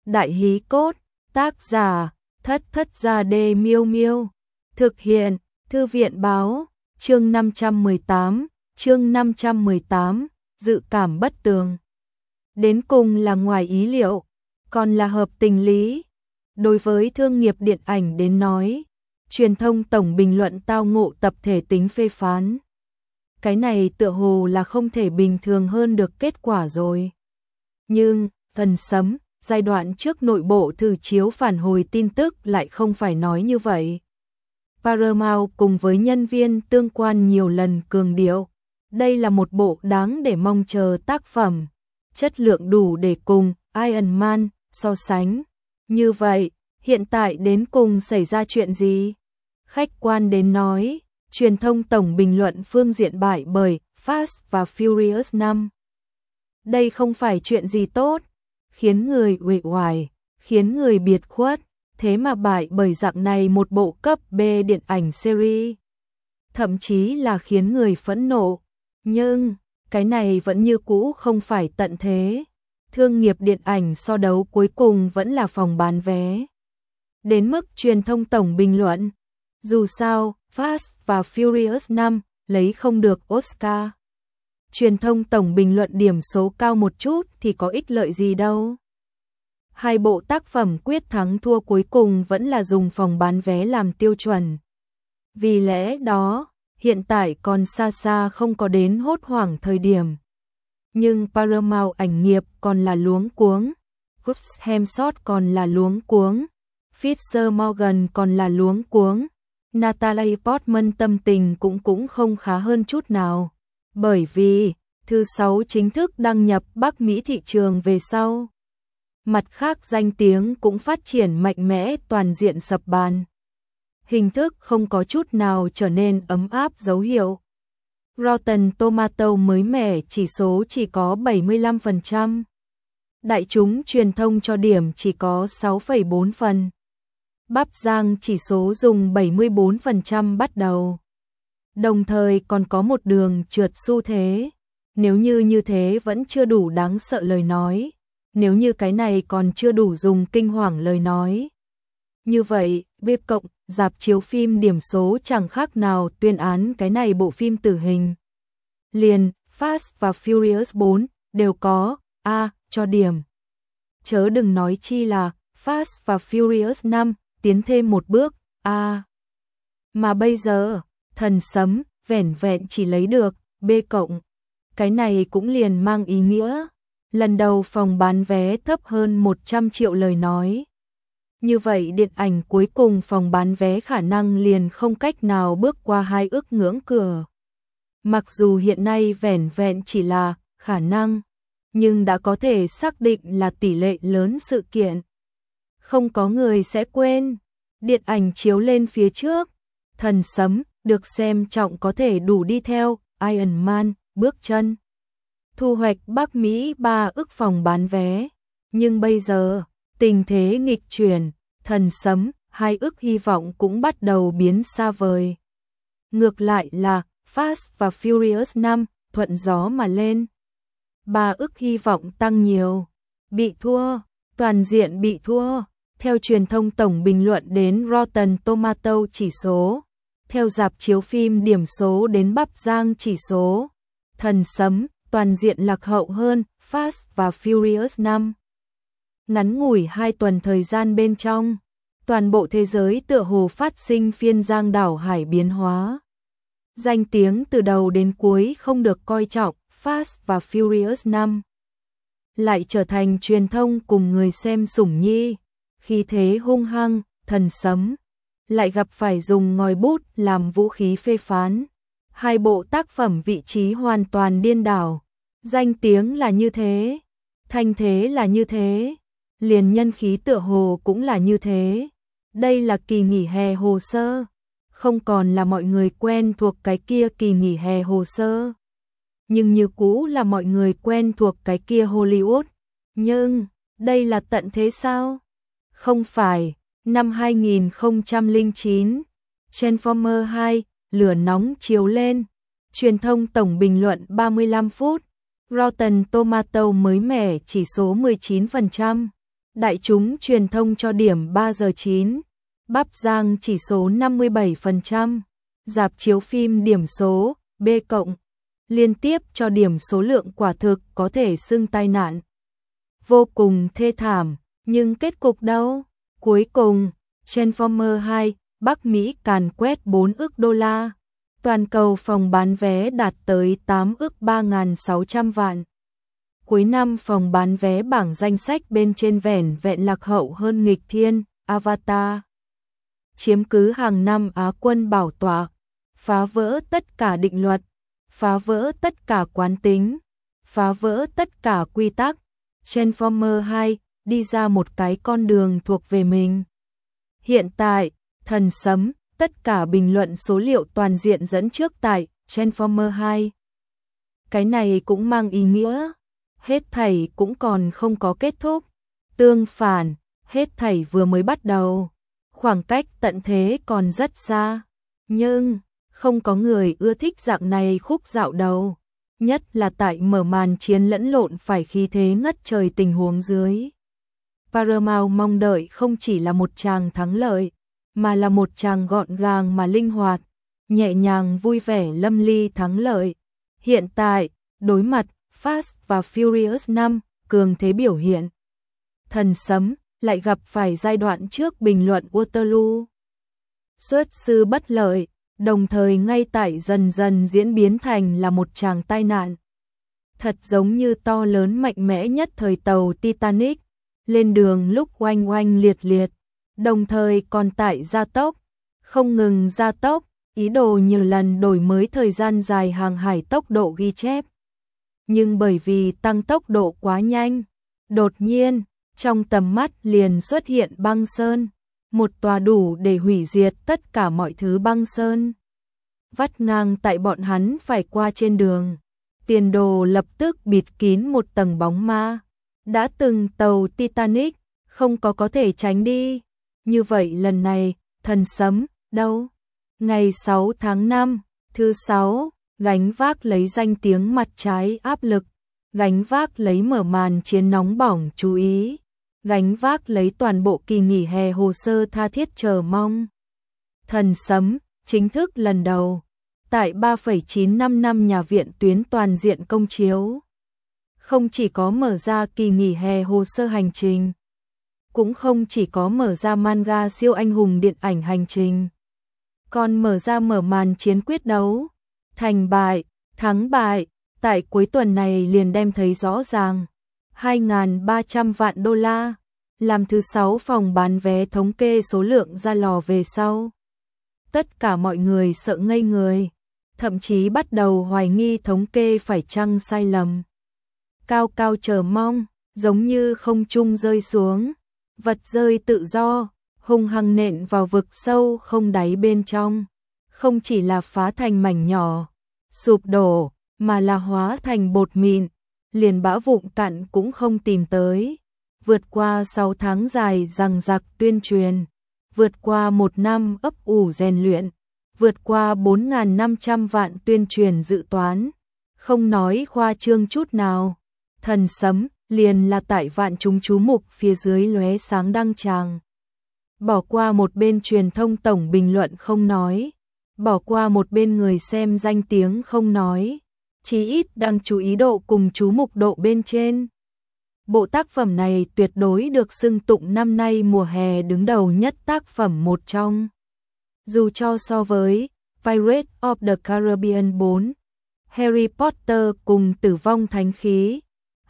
Đại hí cốt, tác giả, Thất Thất Gia Đê Miêu Miêu. Thực hiện, Thư viện báo, chương 518, dự cảm bất tường. Đến cùng là ngoài ý liệu, còn là hợp tình lý. Đối với thương nghiệp điện ảnh đến nói, truyền thông tổng bình luận tao ngộ tập thể tính phê phán. Cái này tựa hồ là không thể bình thường hơn được kết quả rồi. Nhưng, Thần Sấm, giai đoạn trước nội bộ thử chiếu phản hồi tin tức lại không phải nói như vậy. Paramount cùng với nhân viên tương quan nhiều lần cường điệu, đây là một bộ đáng để mong chờ tác phẩm, chất lượng đủ để cùng Iron Man so sánh. Như vậy, hiện tại đến cùng xảy ra chuyện gì? Khách quan đến nói, truyền thông tổng bình luận phương diện bại bởi Fast và Furious 5. Đây không phải chuyện gì tốt, khiến người uể oải, khiến người biệt khuất, thế mà bại bởi dạng này một bộ cấp B điện ảnh series. Thậm chí là khiến người phẫn nộ, nhưng cái này vẫn như cũ không phải tận thế. Thương nghiệp điện ảnh so đấu cuối cùng vẫn là phòng bán vé. Đến mức truyền thông tổng bình luận, dù sao, Fast và Furious 5 lấy không được Oscar. Truyền thông tổng bình luận điểm số cao một chút thì có ích lợi gì đâu. Hai bộ tác phẩm quyết thắng thua cuối cùng vẫn là dùng phòng bán vé làm tiêu chuẩn. Vì lẽ đó, hiện tại còn xa xa không có đến hốt hoảng thời điểm. Nhưng Paramount ảnh nghiệp còn là luống cuống, Chris Hemsworth còn là luống cuống, Fisher Morgan còn là luống cuống, Natalie Portman tâm tình cũng không khá hơn chút nào. Bởi vì, thứ 6 chính thức đăng nhập Bắc Mỹ thị trường về sau. Mặt khác danh tiếng cũng phát triển mạnh mẽ toàn diện sập bàn. Hình thức không có chút nào trở nên ấm áp dấu hiệu. Rotten Tomatoes mới mẻ chỉ số chỉ có 75%. Đại chúng truyền thông cho điểm chỉ có 6,4 phần. Bắp Giang chỉ số dùng 74% bắt đầu. Đồng thời còn có một đường trượt xu thế. Nếu như thế vẫn chưa đủ đáng sợ lời nói. Nếu như cái này còn chưa đủ dùng kinh hoàng lời nói. Như vậy, việc cộng, rạp chiếu phim điểm số chẳng khác nào tuyên án cái này bộ phim tử hình. Liền, Fast và Furious 4 đều có A cho điểm. Chớ đừng nói chi là Fast và Furious 5 tiến thêm một bước A. Mà bây giờ, Thần Sấm vẻn vẹn chỉ lấy được B cộng. Cái này cũng liền mang ý nghĩa lần đầu phòng bán vé thấp hơn 100 triệu lời nói. Như vậy điện ảnh cuối cùng phòng bán vé khả năng liền không cách nào bước qua 2 ức ngưỡng cửa. Mặc dù hiện nay vẻn vẹn chỉ là khả năng, nhưng đã có thể xác định là tỷ lệ lớn sự kiện. Không có người sẽ quên, điện ảnh chiếu lên phía trước, Thần Sấm được xem trọng có thể đủ đi theo Iron Man bước chân. Thu hoạch Bắc Mỹ 3 ức phòng bán vé, nhưng bây giờ, tình thế nghịch chuyển, Thần Sấm, 2 ức hy vọng cũng bắt đầu biến xa vời. Ngược lại là Fast và Furious 5 thuận gió mà lên. 3 ức hy vọng tăng nhiều, bị thua, toàn diện bị thua. Theo truyền thông tổng bình luận đến Rotten Tomatoes chỉ số, theo rạp chiếu phim điểm số đến Bắp Giang chỉ số, Thần Sấm toàn diện lạc hậu hơn Fast và Furious 5. Ngắn ngủi 2 tuần thời gian bên trong, toàn bộ thế giới tựa hồ phát sinh phiên giang đảo hải biến hóa. Danh tiếng từ đầu đến cuối không được coi trọng, Fast và Furious 5 lại trở thành truyền thông cùng người xem sủng nhi. Khi thế hung hăng, Thần Sấm lại gặp phải dùng ngòi bút làm vũ khí phê phán. Hai bộ tác phẩm vị trí hoàn toàn điên đảo. Danh tiếng là như thế, thanh thế là như thế, liền nhân khí tựa hồ cũng là như thế. Đây là kỳ nghỉ hè hồ sơ, không còn là mọi người quen thuộc cái kia kỳ nghỉ hè hồ sơ. Nhưng như cũ là mọi người quen thuộc cái kia Hollywood. Nhưng, đây là tận thế sao? Không phải, năm 2009, Transformer 2, lửa nóng chiếu lên, truyền thông tổng bình luận 35 phút, Rotten Tomatoes mới mẻ chỉ số 19%, Đại chúng truyền thông cho điểm 3 giờ 9. Bắp Giang chỉ số 57%. Rạp chiếu phim điểm số B+. Liên tiếp cho điểm số lượng quả thực có thể xưng tai nạn. Vô cùng thê thảm, nhưng kết cục đâu? Cuối cùng, Transformers 2, Bắc Mỹ càn quét 4 ức đô la. Toàn cầu phòng bán vé đạt tới 8 ức 3.600 vạn. Cuối năm phòng bán vé bảng danh sách bên trên vẻn vẹn lạc hậu hơn nghịch thiên, Avatar. Chiếm cứ hàng năm Á quân bảo tọa, phá vỡ tất cả định luật, phá vỡ tất cả quán tính, phá vỡ tất cả quy tắc. Transformers 2 đi ra một cái con đường thuộc về mình. Hiện tại, thần sấm, tất cả bình luận số liệu toàn diện dẫn trước tại Transformers 2. Cái này cũng mang ý nghĩa, hết thảy cũng còn không có kết thúc. Tương phản, hết thảy vừa mới bắt đầu. Khoảng cách tận thế còn rất xa. Nhưng, không có người ưa thích dạng này khúc dạo đầu. Nhất là tại mở màn chiến lẫn lộn phải khí thế ngất trời tình huống dưới. Paramount mong đợi không chỉ là một tràng thắng lợi, mà là một tràng gọn gàng mà linh hoạt, nhẹ nhàng vui vẻ lâm ly thắng lợi. Hiện tại, đối mặt Fast và Furious 5, cường thế biểu hiện. Thần sấm lại gặp phải giai đoạn trước bình luận Waterloo. Xuất sư bất lợi, đồng thời ngay tại dần dần diễn biến thành là một tràng tai nạn. Thật giống như to lớn mạnh mẽ nhất thời tàu Titanic, lên đường lúc oanh oanh liệt liệt, đồng thời còn tại gia tốc, không ngừng gia tốc, ý đồ nhiều lần đổi mới thời gian dài hàng hải tốc độ ghi chép. Nhưng bởi vì tăng tốc độ quá nhanh, đột nhiên, trong tầm mắt liền xuất hiện băng sơn, một tòa đủ để hủy diệt tất cả mọi thứ băng sơn. Vắt ngang tại bọn hắn phải qua trên đường, tiền đồ lập tức bịt kín một tầng bóng ma. Đã từng tàu Titanic, không có thể tránh đi. Như vậy lần này, thần sấm, đâu? Ngày 6 tháng 5, thứ 6, gánh vác lấy danh tiếng mặt trái áp lực, gánh vác lấy mở màn chiến nóng bỏng chú ý, gánh vác lấy toàn bộ kỳ nghỉ hè hồ sơ tha thiết chờ mong. Thần sấm, chính thức lần đầu, tại 3,955 nhà viện tuyến toàn diện công chiếu. Không chỉ có mở ra kỳ nghỉ hè hồ sơ hành trình, cũng không chỉ có mở ra manga siêu anh hùng điện ảnh hành trình, còn mở ra mở màn chiến quyết đấu, thành bại, thắng bại, tại cuối tuần này liền đem thấy rõ ràng. 2.300 vạn đô la, làm thứ 6 phòng bán vé thống kê số lượng ra lò về sau. Tất cả mọi người sợ ngây người, thậm chí bắt đầu hoài nghi thống kê phải chăng sai lầm. Cao cao chờ mong, giống như không trung rơi xuống, vật rơi tự do, hung hăng nện vào vực sâu không đáy bên trong. Không chỉ là phá thành mảnh nhỏ, sụp đổ, mà là hóa thành bột mịn, liền bã vụn cặn cũng không tìm tới. Vượt qua 6 tháng dài dằng dặc tuyên truyền, vượt qua 1 năm ấp ủ rèn luyện, vượt qua 4.500 vạn tuyên truyền dự toán, không nói khoa trương chút nào. Thần sấm liền là tại vạn chúng chú mục phía dưới lóe sáng đăng tràng. Bỏ qua một bên truyền thông tổng bình luận không nói, bỏ qua một bên người xem danh tiếng không nói, chí ít đang chú ý độ cùng chú mục độ bên trên. Bộ tác phẩm này tuyệt đối được xưng tụng năm nay mùa hè đứng đầu nhất tác phẩm một trong. Dù cho so với Pirates of the Caribbean 4, Harry Potter cùng Tử vong thánh khí,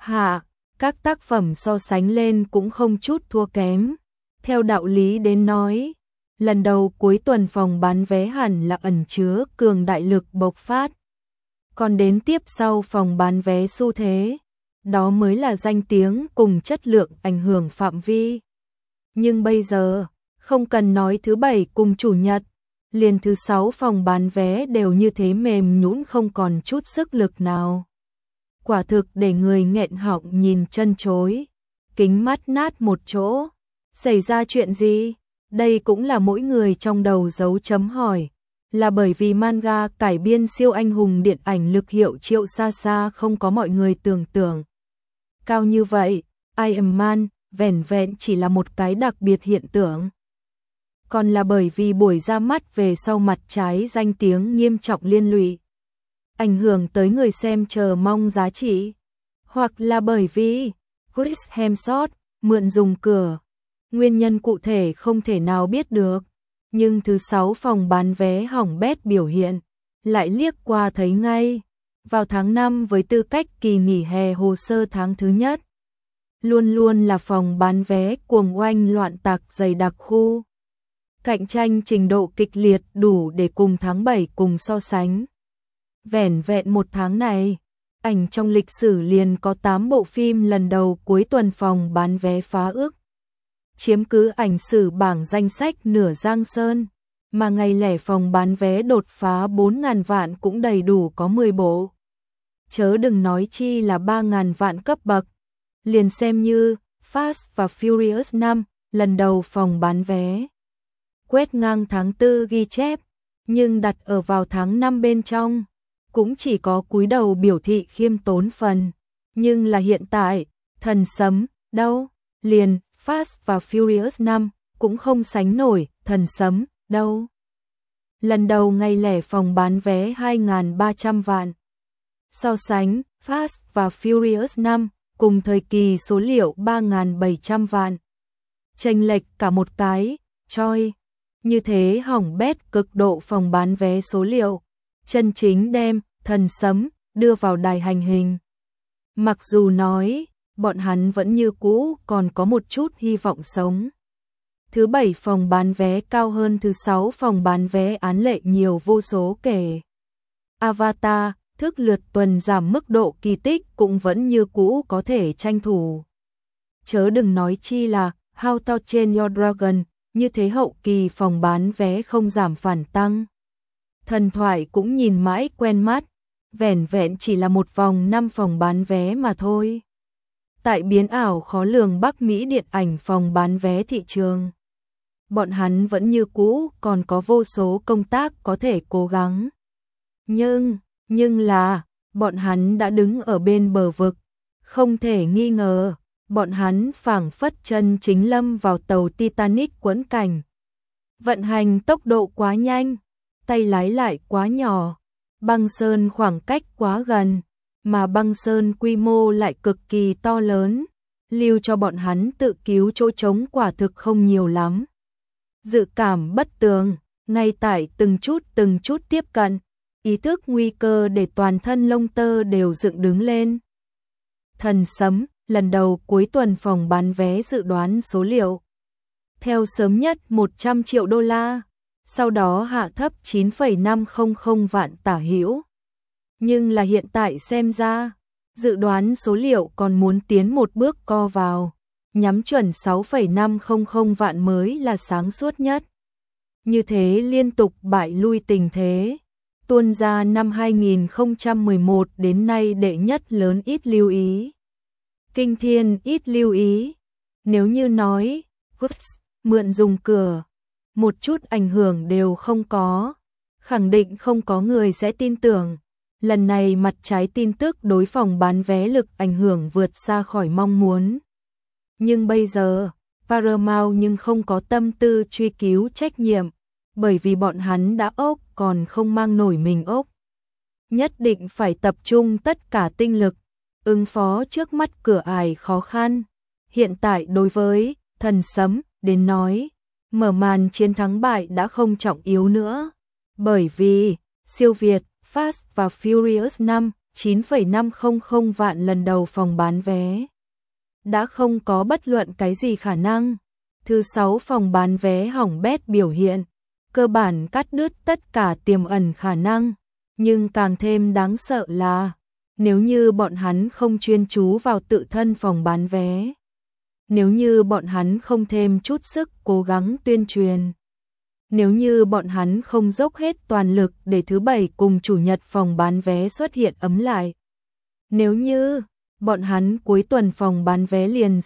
các tác phẩm so sánh lên cũng không chút thua kém. Theo đạo lý đến nói, lần đầu cuối tuần phòng bán vé hẳn là ẩn chứa cường đại lực bộc phát. Còn đến tiếp sau phòng bán vé xu thế, đó mới là danh tiếng cùng chất lượng ảnh hưởng phạm vi. Nhưng bây giờ, không cần nói thứ bảy cùng chủ nhật, liền thứ 6 phòng bán vé đều như thế mềm nhũn không còn chút sức lực nào. Quả thực để người nghẹn họng nhìn chân chối, kính mắt nát một chỗ. Xảy ra chuyện gì? Đây cũng là mỗi người trong đầu dấu chấm hỏi. Là bởi vì manga cải biên siêu anh hùng điện ảnh lực hiệu triệu xa xa không có mọi người tưởng tượng cao như vậy. Iron Man vẻn vẹn chỉ là một cái đặc biệt hiện tượng. Còn là bởi vì buổi ra mắt về sau mặt trái danh tiếng nghiêm trọng liên lụy, ảnh hưởng tới người xem chờ mong giá trị, hoặc là bởi vì Chris Hemsworth mượn dùng cửa. Nguyên nhân cụ thể không thể nào biết được, nhưng thứ 6 phòng bán vé hỏng bét biểu hiện, lại liếc qua thấy ngay. Vào tháng 5 với tư cách kỳ nghỉ hè hồ sơ tháng thứ nhất, luôn luôn là phòng bán vé cuồng oanh loạn tạc dày đặc khu. Cạnh tranh trình độ kịch liệt đủ để cùng tháng 7 cùng so sánh. Vẻn vẹn một tháng này, ảnh trong lịch sử liền có 8 bộ phim lần đầu cuối tuần phòng bán vé phá ước. Chiếm cứ ảnh sử bảng danh sách nửa Giang Sơn, mà ngày lẻ phòng bán vé đột phá 4.000 vạn cũng đầy đủ có 10 bộ. Chớ đừng nói chi là 3.000 vạn cấp bậc, liền xem như Fast và Furious 5, lần đầu phòng bán vé. Quét ngang tháng 4 ghi chép, nhưng đặt ở vào tháng 5 bên trong, cũng chỉ có cúi đầu biểu thị khiêm tốn phần. Nhưng là hiện tại, thần sấm, đâu, liền Fast và Furious 5 cũng không sánh nổi thần sấm, đâu. Lần đầu ngày lẻ phòng bán vé 2.300 vạn. So sánh, Fast và Furious 5 cùng thời kỳ số liệu 3.700 vạn. Chênh lệch cả một cái, choi. Như thế hỏng bét cực độ phòng bán vé số liệu, chân chính đem thần sấm đưa vào đài hành hình. Mặc dù nói, bọn hắn vẫn như cũ còn có một chút hy vọng sống. Thứ 7 phòng bán vé cao hơn thứ 6 phòng bán vé án lệ nhiều vô số kể. Avatar, thức lượt tuần giảm mức độ kỳ tích cũng vẫn như cũ có thể tranh thủ. Chớ đừng nói chi là How to Train Your Dragon, như thế hậu kỳ phòng bán vé không giảm phản tăng. Thần thoại cũng nhìn mãi quen mắt, vẻn vẹn chỉ là một vòng 5 phòng bán vé mà thôi. Tại biến ảo khó lường Bắc Mỹ điện ảnh phòng bán vé thị trường, bọn hắn vẫn như cũ còn có vô số công tác có thể cố gắng. Nhưng là, bọn hắn đã đứng ở bên bờ vực, không thể nghi ngờ, bọn hắn phảng phất chân chính lâm vào tàu Titanic quẫn cảnh. Vận hành tốc độ quá nhanh, tay lái lại quá nhỏ, băng sơn khoảng cách quá gần, mà băng sơn quy mô lại cực kỳ to lớn, lưu cho bọn hắn tự cứu chỗ trống quả thực không nhiều lắm. Dự cảm bất tường, ngay tại từng chút tiếp cận, ý thức nguy cơ để toàn thân lông tơ đều dựng đứng lên. Thần sấm, lần đầu cuối tuần phòng bán vé dự đoán số liệu. Theo sớm nhất 100 triệu đô la, sau đó hạ thấp 9,500 vạn tả hữu. Nhưng là hiện tại xem ra, dự đoán số liệu còn muốn tiến một bước co vào, nhắm chuẩn 6,500 vạn mới là sáng suốt nhất. Như thế liên tục bại lui tình thế, tuôn ra năm 2011 đến nay đệ nhất lớn ít lưu ý. Kinh thiên ít lưu ý, nếu như nói, mượn dùng cửa, một chút ảnh hưởng đều không có, khẳng định không có người sẽ tin tưởng. Lần này mặt trái tin tức đối phòng bán vé lực ảnh hưởng vượt xa khỏi mong muốn. Nhưng bây giờ, Paramount nhưng không có tâm tư truy cứu trách nhiệm, bởi vì bọn hắn đã ốc còn không mang nổi mình ốc. Nhất định phải tập trung tất cả tinh lực, ứng phó trước mắt cửa ải khó khăn. Hiện tại đối với thần sấm đến nói, mở màn chiến thắng bại đã không trọng yếu nữa, bởi vì siêu việt Fast và Furious 5, 9,500 vạn lần đầu phòng bán vé. Đã không có bất luận cái gì khả năng. Thứ 6 phòng bán vé hỏng bét biểu hiện, cơ bản cắt đứt tất cả tiềm ẩn khả năng. Nhưng càng thêm đáng sợ là, nếu như bọn hắn không chuyên chú vào tự thân phòng bán vé, nếu như bọn hắn không thêm chút sức cố gắng tuyên truyền, nếu như bọn hắn không dốc hết toàn lực để thứ 7 cùng chủ nhật phòng bán vé xuất hiện ấm lại, nếu như bọn hắn cuối tuần phòng bán vé liền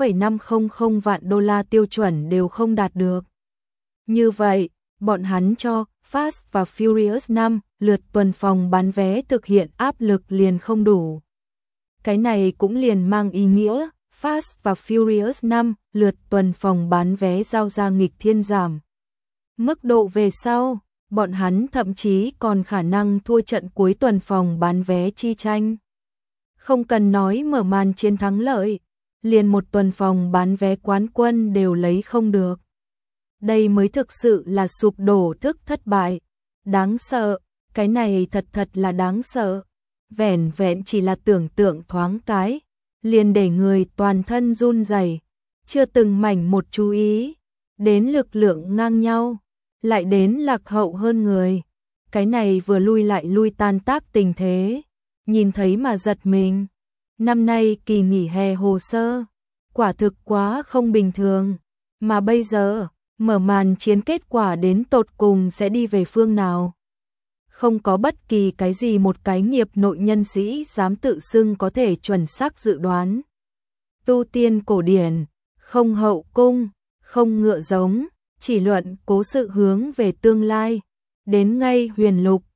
6,500 vạn đô la tiêu chuẩn đều không đạt được, như vậy bọn hắn cho Fast và Furious 5 lượt tuần phòng bán vé thực hiện áp lực liền không đủ. Cái này cũng liền mang ý nghĩa Fast và Furious 5, lượt tuần phòng bán vé giao ra nghịch thiên giảm. Mức độ về sau, bọn hắn thậm chí còn khả năng thua trận cuối tuần phòng bán vé chi tranh. Không cần nói mở màn chiến thắng lợi, liền một tuần phòng bán vé quán quân đều lấy không được. Đây mới thực sự là sụp đổ thức thất bại. Đáng sợ, cái này thật là đáng sợ. Vẻn vẹn chỉ là tưởng tượng thoáng cái, liền để người toàn thân run rẩy, chưa từng mảnh một chú ý, đến lực lượng ngang nhau, lại đến lạc hậu hơn người. Cái này vừa lui lại lui tan tác tình thế, nhìn thấy mà giật mình. Năm nay kỳ nghỉ hè hồ sơ, quả thực quá không bình thường, mà bây giờ, mở màn chiến kết quả đến tột cùng sẽ đi về phương nào. Không có bất kỳ cái gì một cái nghiệp nội nhân sĩ dám tự xưng có thể chuẩn xác dự đoán. Tu tiên cổ điển, không hậu cung, không ngựa giống, chỉ luận cố sự hướng về tương lai. Đến ngay huyền lục,